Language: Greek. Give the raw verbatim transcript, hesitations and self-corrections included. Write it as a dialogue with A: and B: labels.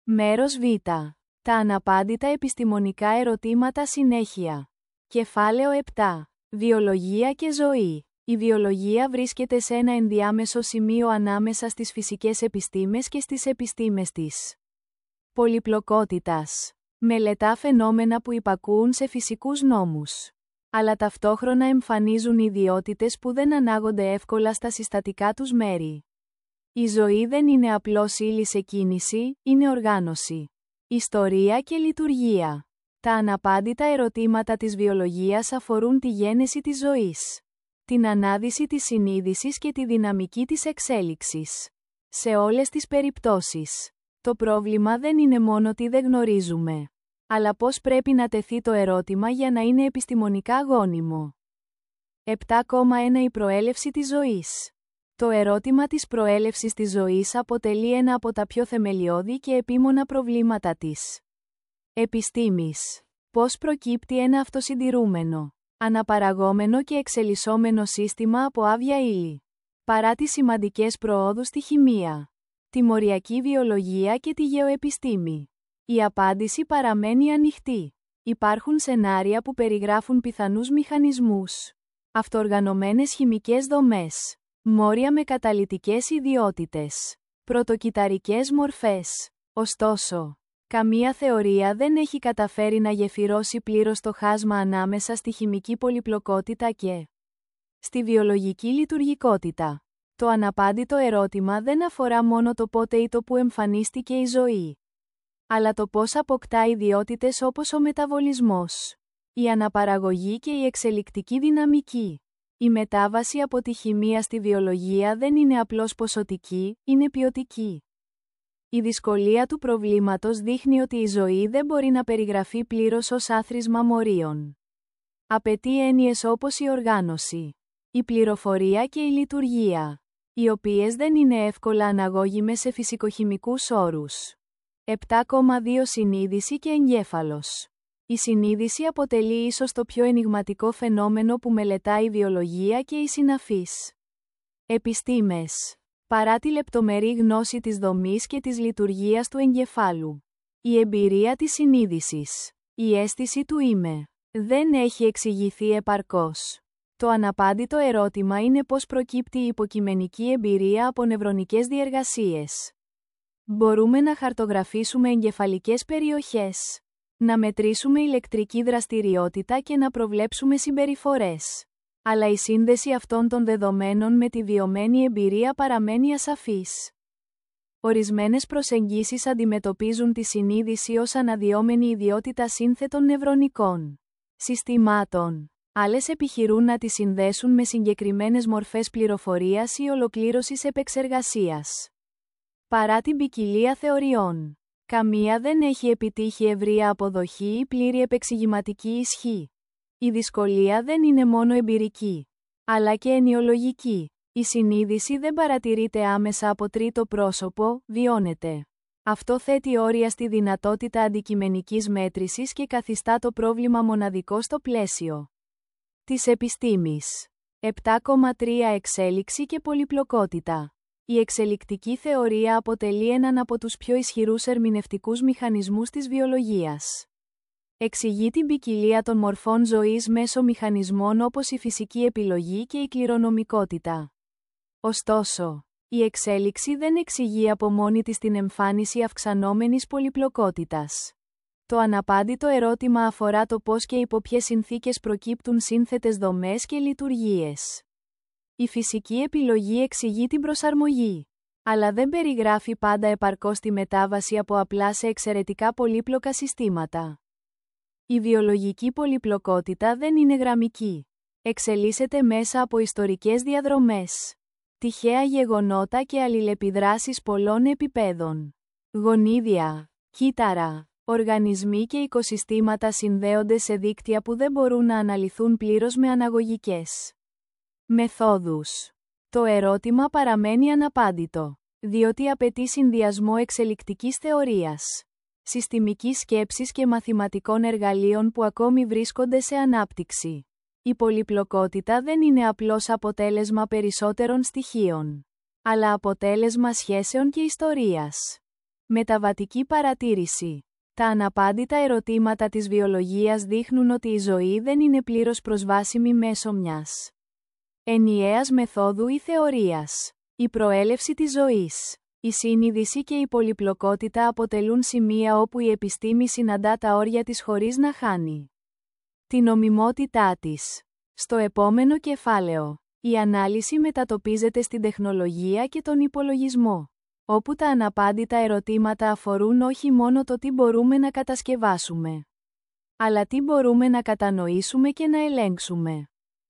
A: Μέρος Β. Τα αναπάντητα επιστημονικά ερωτήματα συνέχεια. Κεφάλαιο επτά. Βιολογία και ζωή. Η βιολογία βρίσκεται σε ένα ενδιάμεσο σημείο ανάμεσα στις φυσικές επιστήμες και στις επιστήμες της πολυπλοκότητας. Μελετά φαινόμενα που υπακούουν σε φυσικούς νόμους, αλλά ταυτόχρονα εμφανίζουν ιδιότητες που δεν ανάγονται εύκολα στα συστατικά τους μέρη. Η ζωή δεν είναι απλώς ύλη σε κίνηση, είναι οργάνωση, ιστορία και λειτουργία. Τα αναπάντητα ερωτήματα της βιολογίας αφορούν τη γένεση της ζωής, την ανάδυση της συνείδησης και τη δυναμική της εξέλιξης. Σε όλες τις περιπτώσεις, το πρόβλημα δεν είναι μόνο τι δεν γνωρίζουμε, αλλά πώς πρέπει να τεθεί το ερώτημα για να είναι επιστημονικά γόνιμο. επτά κόμμα ένα Η προέλευση της ζωής. Το ερώτημα της προέλευσης της ζωής αποτελεί ένα από τα πιο θεμελιώδη και επίμονα προβλήματα της επιστήμης. Πώς προκύπτει ένα αυτοσυντηρούμενο, αναπαραγόμενο και εξελισσόμενο σύστημα από άβια ύλη, παρά τις σημαντικές προόδους στη χημεία, τη μοριακή βιολογία και τη γεωεπιστήμη? Η απάντηση παραμένει ανοιχτή. Υπάρχουν σενάρια που περιγράφουν πιθανούς μηχανισμούς, αυτοοργανωμένες χημικές δομές, μόρια με καταλυτικές ιδιότητες, πρωτοκυταρικές μορφές. Ωστόσο, καμία θεωρία δεν έχει καταφέρει να γεφυρώσει πλήρως το χάσμα ανάμεσα στη χημική πολυπλοκότητα και στη βιολογική λειτουργικότητα. Το αναπάντητο ερώτημα δεν αφορά μόνο το πότε ή το που εμφανίστηκε η ζωή, αλλά το πώς αποκτά ιδιότητες όπως ο μεταβολισμός, η αναπαραγωγή και η εξελικτική δυναμική. Η μετάβαση από τη χημεία στη βιολογία δεν είναι απλώς ποσοτική, είναι ποιοτική. Η δυσκολία του προβλήματος δείχνει ότι η ζωή δεν μπορεί να περιγραφεί πλήρως ως άθροισμα μορίων. Απαιτεί έννοιες όπως η οργάνωση, η πληροφορία και η λειτουργία, οι οποίες δεν είναι εύκολα αναγώγιμες σε φυσικοχημικούς όρους. επτά κόμμα δύο Συνείδηση και εγκέφαλος. Η συνείδηση αποτελεί ίσως το πιο ενιγματικό φαινόμενο που μελετάει η βιολογία και οι συναφείς επιστήμες. Παρά τη λεπτομερή γνώση της δομής και της λειτουργίας του εγκεφάλου, η εμπειρία της συνείδησης, η αίσθηση του είμαι, δεν έχει εξηγηθεί επαρκώς. Το αναπάντητο ερώτημα είναι πώς προκύπτει η υποκειμενική εμπειρία από νευρονικές διεργασίες. Μπορούμε να χαρτογραφήσουμε εγκεφαλικές περιοχές, να μετρήσουμε ηλεκτρική δραστηριότητα και να προβλέψουμε συμπεριφορές. Αλλά η σύνδεση αυτών των δεδομένων με τη βιωμένη εμπειρία παραμένει ασαφής. Ορισμένες προσεγγίσεις αντιμετωπίζουν τη συνείδηση ως αναδυόμενη ιδιότητα σύνθετων νευρονικών συστημάτων. Άλλες επιχειρούν να τη συνδέσουν με συγκεκριμένες μορφές πληροφορίας ή ολοκλήρωσης επεξεργασίας. Παρά την ποικιλία θεωριών, καμία δεν έχει επιτύχει ευρεία αποδοχή ή πλήρη επεξηγηματική ισχύ. Η δυσκολία δεν είναι μόνο εμπειρική, αλλά και ενιολογική. Η συνείδηση δεν παρατηρείται άμεσα από τρίτο πρόσωπο, βιώνεται. Αυτό θέτει όρια στη δυνατότητα αντικειμενικής μέτρησης και καθιστά το πρόβλημα μοναδικό στο πλαίσιο της επιστήμης. επτά κόμμα τρία Εξέλιξη και πολυπλοκότητα. Η εξελικτική θεωρία αποτελεί έναν από τους πιο ισχυρούς ερμηνευτικούς μηχανισμούς της βιολογίας. Εξηγεί την ποικιλία των μορφών ζωής μέσω μηχανισμών όπως η φυσική επιλογή και η κληρονομικότητα. Ωστόσο, η εξέλιξη δεν εξηγεί από μόνη της την εμφάνιση αυξανόμενης πολυπλοκότητας. Το αναπάντητο ερώτημα αφορά το πώς και υπό ποιες συνθήκες προκύπτουν σύνθετες δομές και λειτουργίες. Η φυσική επιλογή εξηγεί την προσαρμογή, αλλά δεν περιγράφει πάντα επαρκώς τη μετάβαση από απλά σε εξαιρετικά πολύπλοκα συστήματα. Η βιολογική πολυπλοκότητα δεν είναι γραμμική. Εξελίσσεται μέσα από ιστορικές διαδρομές, τυχαία γεγονότα και αλληλεπιδράσεις πολλών επιπέδων. Γονίδια, κύτταρα, οργανισμοί και οικοσυστήματα συνδέονται σε δίκτυα που δεν μπορούν να αναλυθούν πλήρως με αναγωγικές μεθόδους. Το ερώτημα παραμένει αναπάντητο, διότι απαιτεί συνδυασμό εξελικτικής θεωρίας, συστημικής σκέψης και μαθηματικών εργαλείων που ακόμη βρίσκονται σε ανάπτυξη. Η πολυπλοκότητα δεν είναι απλώς αποτέλεσμα περισσότερων στοιχείων, αλλά αποτέλεσμα σχέσεων και ιστορίας. Μεταβατική παρατήρηση. Τα αναπάντητα ερωτήματα της βιολογίας δείχνουν ότι η ζωή δεν είναι πλήρως προσβάσιμη μέσω μιας ενιαίας μεθόδου ή θεωρίας. Η προέλευση της ζωής, η συνείδηση και η πολυπλοκότητα αποτελούν σημεία όπου η επιστήμη συναντά τα όρια της χωρίς να χάνει την νομιμότητά της. Στο επόμενο κεφάλαιο, η ανάλυση μετατοπίζεται στην τεχνολογία και τον υπολογισμό, όπου τα αναπάντητα ερωτήματα αφορούν όχι μόνο το τι μπορούμε να κατασκευάσουμε, αλλά τι μπορούμε να κατανοήσουμε και να ελέγξουμε.